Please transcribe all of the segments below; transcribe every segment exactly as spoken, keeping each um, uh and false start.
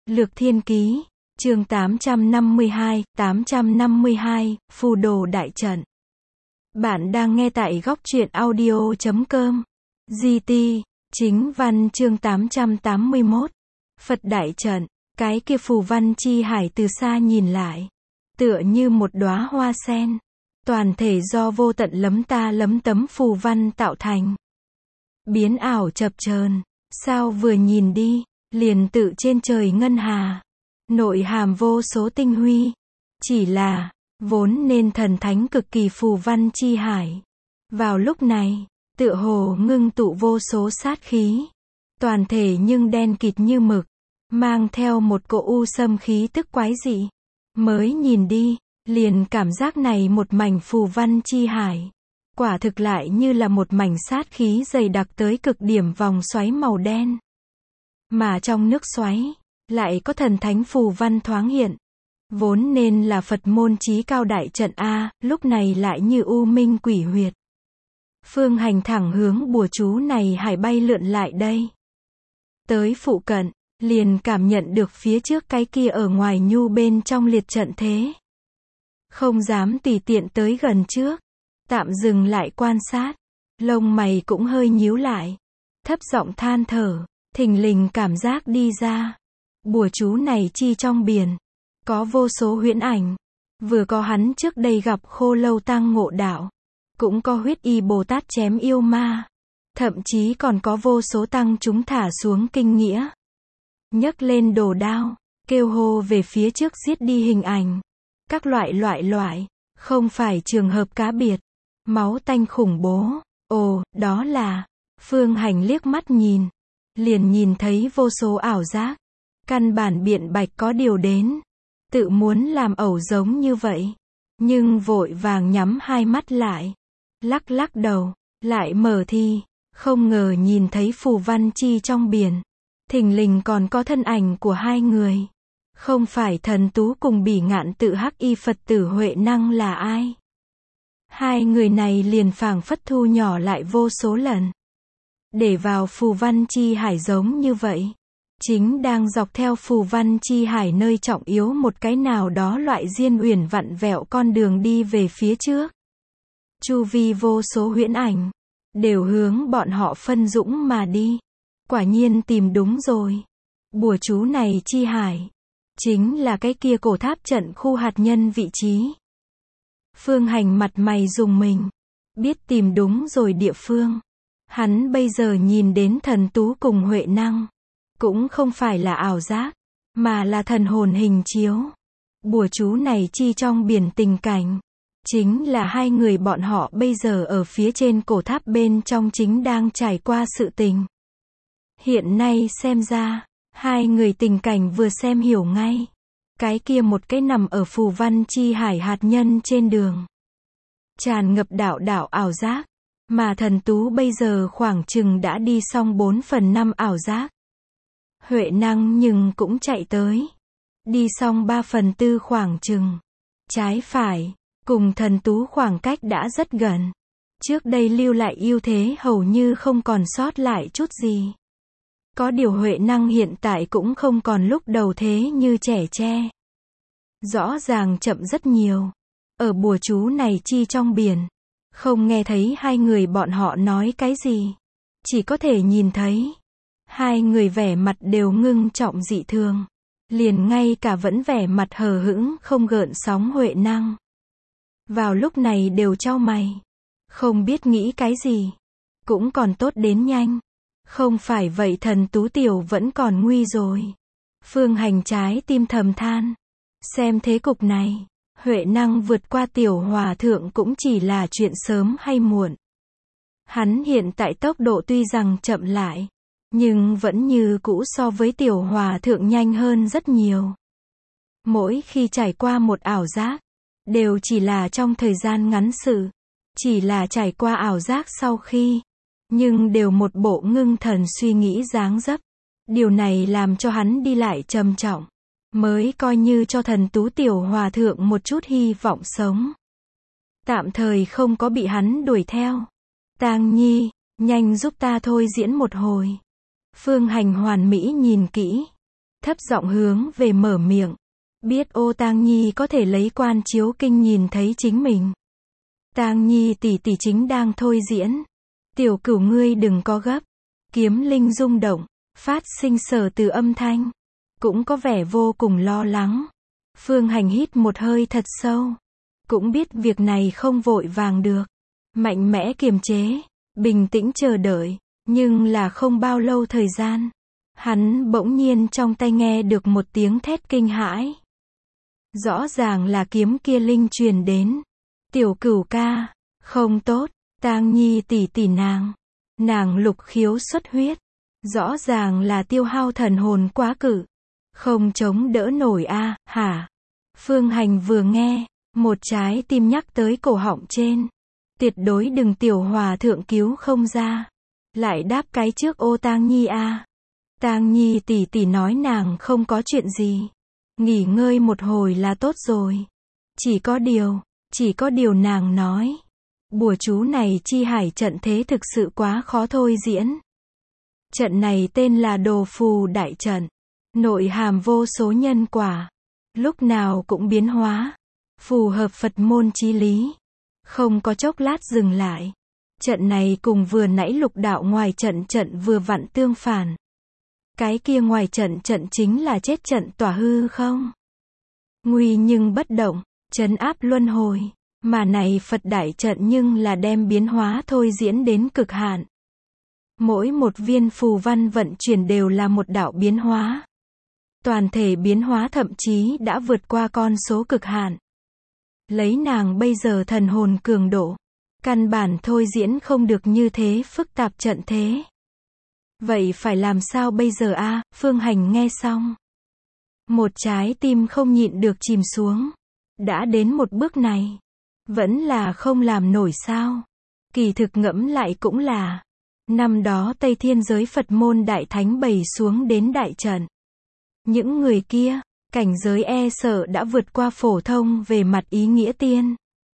Lược Thiên Ký, chương tám trăm năm mươi hai, tám trăm năm mươi hai, Phù Đồ Đại Trận. Bạn đang nghe tại góc truyện audio chấm com. giê tê, chính văn chương tám trăm tám mươi mốt. Phật Đại Trận, cái kia phù văn chi hải từ xa nhìn lại, tựa như một đóa hoa sen, toàn thể do vô tận lấm ta lấm tấm phù văn tạo thành. Biến ảo chập chờn, sao vừa nhìn đi, liền tự trên trời ngân hà, nội hàm vô số tinh huy. Chỉ là, vốn nên thần thánh cực kỳ phù văn chi hải, vào lúc này, tựa hồ ngưng tụ vô số sát khí, toàn thể nhưng đen kịt như mực, mang theo một cỗ u xâm khí tức quái dị. Mới nhìn đi, liền cảm giác này một mảnh phù văn chi hải, quả thực lại như là một mảnh sát khí dày đặc tới cực điểm vòng xoáy màu đen. Mà trong nước xoáy, lại có thần thánh phù văn thoáng hiện. Vốn nên là Phật môn chí cao đại trận A, lúc này lại như u minh quỷ huyệt. Phương Hành thẳng hướng bùa chú này hải bay lượn lại đây. Tới phụ cận, liền cảm nhận được phía trước cái kia ở ngoài nhu bên trong liệt trận thế. Không dám tùy tiện tới gần trước, tạm dừng lại quan sát, lông mày cũng hơi nhíu lại, thấp giọng than thở, thình lình cảm giác đi ra. Bùa chú này chi trong biển, có vô số huyễn ảnh, vừa có hắn trước đây gặp Khô Lâu Tăng ngộ đạo, cũng có huyết y Bồ Tát chém yêu ma, thậm chí còn có vô số tăng chúng thả xuống kinh nghĩa, nhấc lên đồ đao, kêu hô về phía trước giết đi hình ảnh, các loại loại loại, không phải trường hợp cá biệt, máu tanh khủng bố. Ồ, đó là, Phương Hành liếc mắt nhìn, liền nhìn thấy vô số ảo giác, căn bản biện bạch có điều đến, tự muốn làm ẩu giống như vậy, nhưng vội vàng nhắm hai mắt lại, lắc lắc đầu, lại mở thi, không ngờ nhìn thấy phù văn chi trong biển, thình lình còn có thân ảnh của hai người, không phải Thần Tú cùng Bỉ Ngạn Tự Hắc Y Phật tử Huệ Năng là ai? Hai người này liền phảng phất thu nhỏ lại vô số lần, để vào phù văn chi hải giống như vậy, chính đang dọc theo phù văn chi hải nơi trọng yếu một cái nào đó loại diên uyển vặn vẹo con đường đi về phía trước. Chu vi vô số huyễn ảnh, đều hướng bọn họ phân dũng mà đi. Quả nhiên tìm đúng rồi. Bùa chú này chi hải, chính là cái kia cổ tháp trận khu hạt nhân vị trí. Phương Hành mặt mày rùng mình, biết tìm đúng rồi địa phương. Hắn bây giờ nhìn đến Thần Tú cùng Huệ Năng, cũng không phải là ảo giác, mà là thần hồn hình chiếu. Bùa chú này chi trong biển tình cảnh, chính là hai người bọn họ bây giờ ở phía trên cổ tháp bên trong chính đang trải qua sự tình. Hiện nay xem ra, hai người tình cảnh vừa xem hiểu ngay. Cái kia một cái nằm ở phù văn chi hải hạt nhân trên đường, tràn ngập đạo đạo ảo giác, mà Thần Tú bây giờ khoảng chừng đã đi xong bốn phần năm ảo giác. Huệ Năng nhưng cũng chạy tới, đi xong ba phần tư khoảng chừng. Trái phải, cùng Thần Tú khoảng cách đã rất gần. Trước đây lưu lại ưu thế hầu như không còn sót lại chút gì. Có điều Huệ Năng hiện tại cũng không còn lúc đầu thế như trẻ tre. Rõ ràng chậm rất nhiều. Ở bùa chú này chi trong biển, không nghe thấy hai người bọn họ nói cái gì, chỉ có thể nhìn thấy hai người vẻ mặt đều ngưng trọng dị thường, liền ngay cả vẫn vẻ mặt hờ hững không gợn sóng Huệ Năng, vào lúc này đều chau mày, không biết nghĩ cái gì. Cũng còn tốt đến nhanh, không phải vậy Thần Tú tiểu vẫn còn nguy rồi. Phương Hành trái tim thầm than, xem thế cục này, Huệ Năng vượt qua tiểu hòa thượng cũng chỉ là chuyện sớm hay muộn. Hắn hiện tại tốc độ tuy rằng chậm lại, nhưng vẫn như cũ so với tiểu hòa thượng nhanh hơn rất nhiều. Mỗi khi trải qua một ảo giác, đều chỉ là trong thời gian ngắn sự, chỉ là trải qua ảo giác sau khi, nhưng đều một bộ ngưng thần suy nghĩ dáng dấp. Điều này làm cho hắn đi lại trầm trọng, mới coi như cho Thần Tú tiểu hòa thượng một chút hy vọng sống. Tạm thời không có bị hắn đuổi theo. Tang Nhi, nhanh giúp ta thôi diễn một hồi. Phương Hành hoàn mỹ nhìn kỹ, thấp giọng hướng về mở miệng. Biết Ô Tang Nhi có thể lấy quan chiếu kinh nhìn thấy chính mình. Tang Nhi tỷ tỷ chính đang thôi diễn. Tiểu Cửu ngươi đừng có gấp. Kiếm linh rung động, phát sinh sở từ âm thanh. Cũng có vẻ vô cùng lo lắng. Phương Hành hít một hơi thật sâu. Cũng biết việc này không vội vàng được. Mạnh mẽ kiềm chế, bình tĩnh chờ đợi. Nhưng là không bao lâu thời gian. Hắn bỗng nhiên trong tai nghe được một tiếng thét kinh hãi. Rõ ràng là kiếm kia linh truyền đến. Tiểu Cửu ca, không tốt, Tang Nhi tỷ tỷ nàng. Nàng lục khiếu xuất huyết. Rõ ràng là tiêu hao thần hồn quá cự. Không chống đỡ nổi a, à, hả? Phương Hành vừa nghe, một trái tim nhắc tới cổ họng trên. Tuyệt đối đừng tiểu hòa thượng cứu không ra. Lại đáp cái trước Ô Tang Nhi a. À. Tang Nhi tỷ tỷ nói nàng không có chuyện gì. Nghỉ ngơi một hồi là tốt rồi. Chỉ có điều, chỉ có điều nàng nói. Bùa chú này chi hải trận thế thực sự quá khó thôi diễn. Trận này tên là Đồ Phù Đại Trận. Nội hàm vô số nhân quả. Lúc nào cũng biến hóa. Phù hợp Phật môn chí lý. Không có chốc lát dừng lại. Trận này cùng vừa nãy lục đạo ngoài trận trận vừa vặn tương phản. Cái kia ngoài trận trận chính là chết trận tỏa hư không? Nguy nhưng bất động, trấn áp luân hồi. Mà này Phật đại trận nhưng là đem biến hóa thôi diễn đến cực hạn. Mỗi một viên phù văn vận chuyển đều là một đạo biến hóa. Toàn thể biến hóa thậm chí đã vượt qua con số cực hạn. Lấy nàng bây giờ thần hồn cường độ. Căn bản thôi diễn không được như thế phức tạp trận thế. Vậy phải làm sao bây giờ a? À? Phương Hành nghe xong. Một trái tim không nhịn được chìm xuống. Đã đến một bước này. Vẫn là không làm nổi sao. Kỳ thực ngẫm lại cũng là. Năm đó Tây Thiên giới Phật môn đại thánh bày xuống đến đại trận. Những người kia, cảnh giới e sợ đã vượt qua phổ thông về mặt ý nghĩa tiên.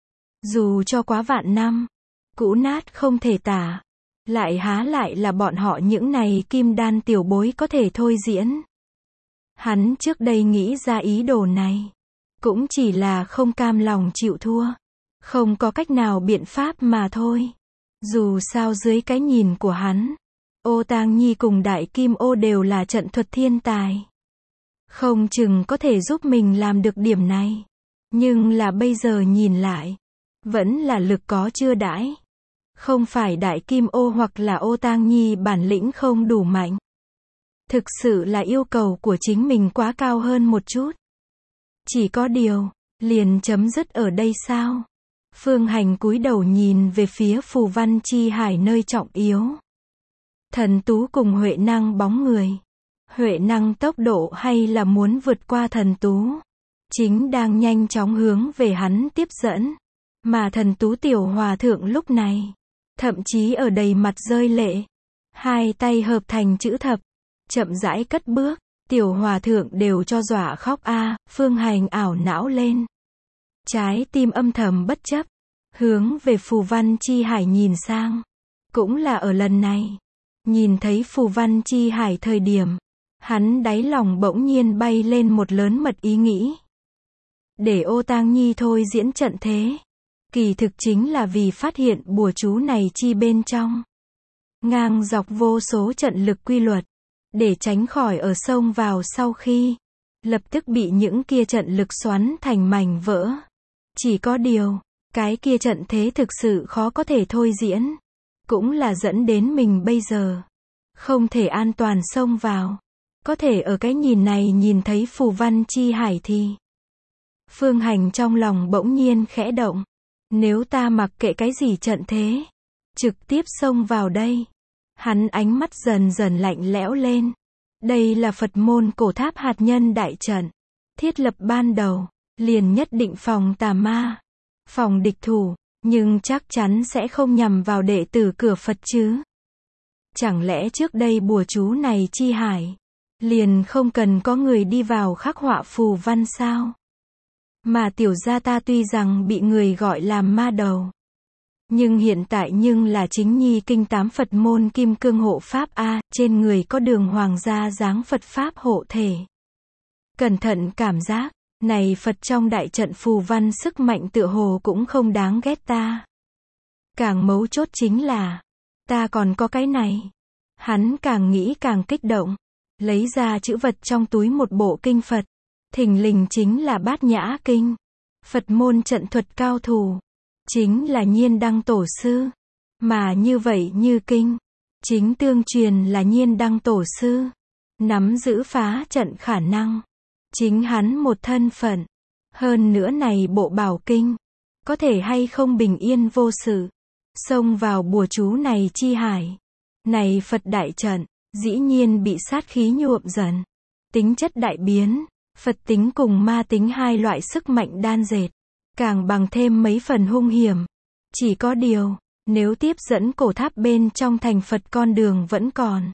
Dù cho quá vạn năm, cũ nát không thể tả. Lại há lại là bọn họ những này kim đan tiểu bối có thể thôi diễn. Hắn trước đây nghĩ ra ý đồ này. Cũng chỉ là không cam lòng chịu thua. Không có cách nào biện pháp mà thôi. Dù sao dưới cái nhìn của hắn, Ô Tang Nhi cùng Đại Kim Ô đều là trận thuật thiên tài. Không chừng có thể giúp mình làm được điểm này. Nhưng là bây giờ nhìn lại, vẫn là lực có chưa đãi. Không phải Đại Kim Ô hoặc là Ô Tang Nhi bản lĩnh không đủ mạnh. Thực sự là yêu cầu của chính mình quá cao hơn một chút. Chỉ có điều, liền chấm dứt ở đây sao? Phương Hành cúi đầu nhìn về phía phù văn chi hải nơi trọng yếu. Thần tú cùng Huệ năng bóng người. Huệ năng tốc độ hay là muốn vượt qua thần tú. Chính đang nhanh chóng hướng về hắn tiếp dẫn. Mà thần tú tiểu hòa thượng lúc này. Thậm chí ở đầy mặt rơi lệ. Hai tay hợp thành chữ thập. Chậm rãi cất bước. Tiểu hòa thượng đều cho dọa khóc a. À, Phương Hành ảo não lên. Trái tim âm thầm bất chấp. Hướng về phù văn chi hải nhìn sang. Cũng là ở lần này. Nhìn thấy phù văn chi hải thời điểm. Hắn đáy lòng bỗng nhiên bay lên một lớn mật ý nghĩ. Để Ô Tang Nhi thôi diễn trận thế. Kỳ thực chính là vì phát hiện bùa chú này chi bên trong. Ngang dọc vô số trận lực quy luật. Để tránh khỏi ở sông vào sau khi. Lập tức bị những kia trận lực xoắn thành mảnh vỡ. Chỉ có điều. Cái kia trận thế thực sự khó có thể thôi diễn. Cũng là dẫn đến mình bây giờ. Không thể an toàn xông vào. Có thể ở cái nhìn này nhìn thấy phù văn chi hải thì. Phương Hành trong lòng bỗng nhiên khẽ động. Nếu ta mặc kệ cái gì trận thế. Trực tiếp xông vào đây. Hắn ánh mắt dần dần lạnh lẽo lên. Đây là Phật môn cổ tháp hạt nhân đại trận. Thiết lập ban đầu. Liền nhất định phòng tà ma. Phòng địch thủ. Nhưng chắc chắn sẽ không nhằm vào đệ tử cửa Phật chứ. Chẳng lẽ trước đây bùa chú này chi hải. Liền không cần có người đi vào khắc họa phù văn sao? Mà tiểu gia ta tuy rằng bị người gọi làm ma đầu. Nhưng hiện tại nhưng là chính nhi kinh tám Phật môn kim cương hộ pháp a, trên người có đường hoàng gia dáng Phật pháp hộ thể. Cẩn thận cảm giác, này Phật trong đại trận phù văn sức mạnh tựa hồ cũng không đáng ghét ta. Càng mấu chốt chính là, ta còn có cái này. Hắn càng nghĩ càng kích động, lấy ra chữ vật trong túi một bộ kinh Phật. Thình lình chính là Bát Nhã Kinh. Phật môn trận thuật cao thủ. Chính là Nhiên Đăng Tổ Sư. Mà như vậy như kinh. Chính tương truyền là Nhiên Đăng Tổ Sư. Nắm giữ phá trận khả năng. Chính hắn một thân phận. Hơn nữa này bộ bảo kinh. Có thể hay không bình yên vô sự. Xông vào bùa chú này chi hải. Này Phật đại trận. Dĩ nhiên bị sát khí nhuộm dần. Tính chất đại biến. Phật tính cùng ma tính hai loại sức mạnh đan dệt. Càng bằng thêm mấy phần hung hiểm. Chỉ có điều, nếu tiếp dẫn cổ tháp bên trong thành Phật con đường vẫn còn.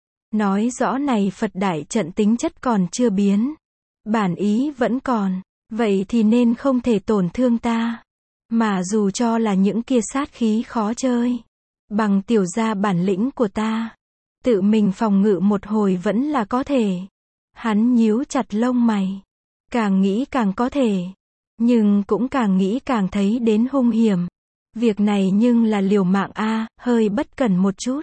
Nói rõ này Phật đại trận tính chất còn chưa biến. Bản ý vẫn còn. Vậy thì nên không thể tổn thương ta. Mà dù cho là những kia sát khí khó chơi. Bằng tiểu gia bản lĩnh của ta. Tự mình phòng ngự một hồi vẫn là có thể. Hắn nhíu chặt lông mày. Càng nghĩ càng có thể. Nhưng cũng càng nghĩ càng thấy đến hung hiểm. Việc này nhưng là liều mạng a, hơi bất cẩn một chút.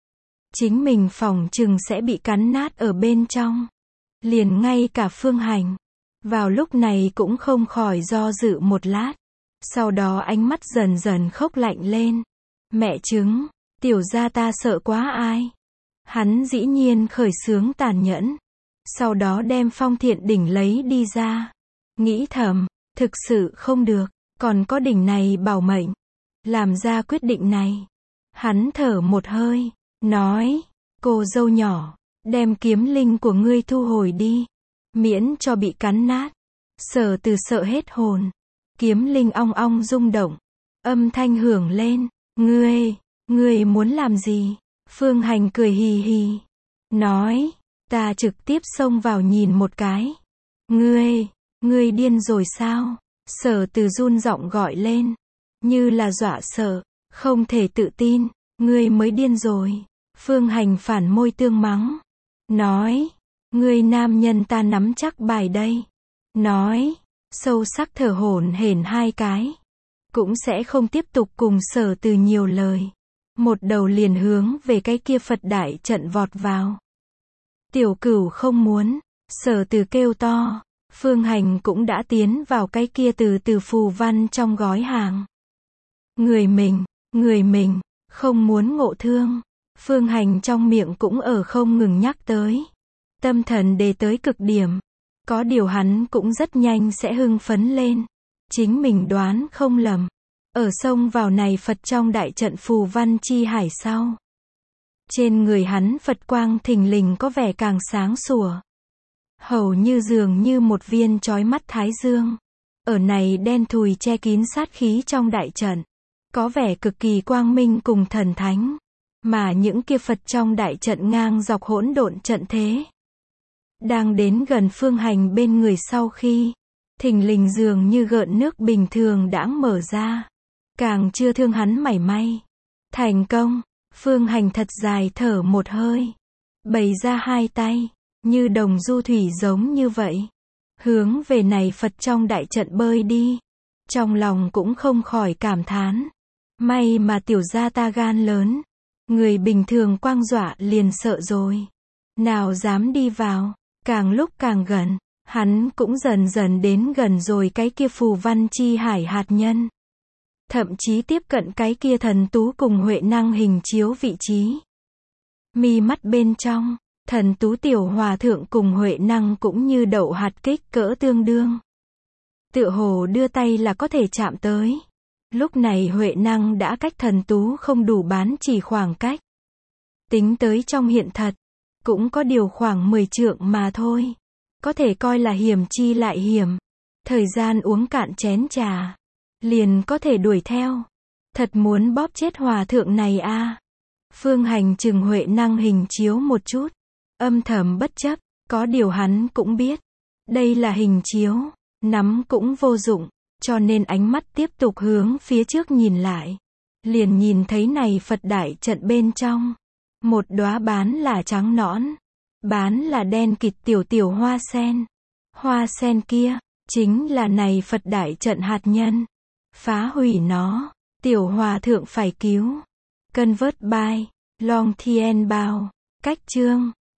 Chính mình phòng chừng sẽ bị cắn nát ở bên trong. Liền ngay cả Phương Hành. Vào lúc này cũng không khỏi do dự một lát. Sau đó ánh mắt dần dần khốc lạnh lên. Mẹ chứng, tiểu gia ta sợ quá ai. Hắn dĩ nhiên khởi xướng tàn nhẫn. Sau đó đem Phong Thiện đỉnh lấy đi ra. Nghĩ thầm, thực sự không được, còn có đỉnh này bảo mệnh. Làm ra quyết định này. Hắn thở một hơi, nói, cô dâu nhỏ, đem kiếm linh của ngươi thu hồi đi. Miễn cho bị cắn nát. Sở Từ sợ hết hồn. Kiếm linh ong ong rung động. Âm thanh hưởng lên. Ngươi, ngươi muốn làm gì? Phương Hành cười hì hì. Nói, ta trực tiếp xông vào nhìn một cái. Ngươi, ngươi điên rồi sao? Sở Từ run giọng gọi lên. Như là dọa sợ, không thể tự tin. Ngươi mới điên rồi. Phương Hành phản môi tương mắng. Nói, ngươi nam nhân ta nắm chắc bài đây. Nói, sâu sắc thở hổn hển hai cái. Cũng sẽ không tiếp tục cùng Sở Từ nhiều lời. Một đầu liền hướng về cái kia Phật đại trận vọt vào. Tiểu Cửu không muốn. Sở Từ kêu to. Phương Hành cũng đã tiến vào cái kia từ từ phù văn trong gói hàng. Người mình, người mình, không muốn ngộ thương. Phương Hành trong miệng cũng ở không ngừng nhắc tới. Tâm thần đề tới cực điểm. Có điều hắn cũng rất nhanh sẽ hưng phấn lên. Chính mình đoán không lầm. Ở sông vào này Phật trong đại trận phù văn chi hải sau. Trên người hắn Phật quang thình lình có vẻ càng sáng sủa. Hầu như dường như một viên chói mắt thái dương. Ở này đen thùi che kín sát khí trong đại trận. Có vẻ cực kỳ quang minh cùng thần thánh. Mà những kia Phật trong đại trận ngang dọc hỗn độn trận thế. Đang đến gần Phương Hành bên người sau khi. Thình lình dường như gợn nước bình thường đãng mở ra. Càng chưa thương hắn mảy may. Thành công. Phương Hành thật dài thở một hơi. Bày ra hai tay. Như đồng du thủy giống như vậy. Hướng về này Phật trong đại trận bơi đi. Trong lòng cũng không khỏi cảm thán. May mà tiểu gia ta gan lớn. Người bình thường quang dọa liền sợ rồi. Nào dám đi vào. Càng lúc càng gần. Hắn cũng dần dần đến gần rồi cái kia phù văn chi hải hạt nhân. Thậm chí tiếp cận cái kia thần tú cùng huệ năng hình chiếu vị trí. Mi mắt bên trong. Thần tú tiểu hòa thượng cùng huệ năng cũng như đậu hạt kích cỡ tương đương. Tựa hồ đưa tay là có thể chạm tới. Lúc này huệ năng đã cách thần tú không đủ bán chỉ khoảng cách. Tính tới trong hiện thật. Cũng có điều khoảng mười trượng mà thôi. Có thể coi là hiểm chi lại hiểm. Thời gian uống cạn chén trà. Liền có thể đuổi theo. Thật muốn bóp chết hòa thượng này a. À. Phương Hành chừng huệ năng hình chiếu một chút. Âm thầm bất chấp. Có điều hắn cũng biết. Đây là hình chiếu. Nắm cũng vô dụng. Cho nên ánh mắt tiếp tục hướng phía trước nhìn lại. liền nhìn thấy này Phật đại trận bên trong. Một đóa bán là trắng nõn, bán là đen kịt tiểu tiểu hoa sen. Hoa sen kia, chính là này Phật đại trận hạt nhân. Phá hủy nó, tiểu hòa thượng phải cứu. Convert by Long Thien Bao. Cách chương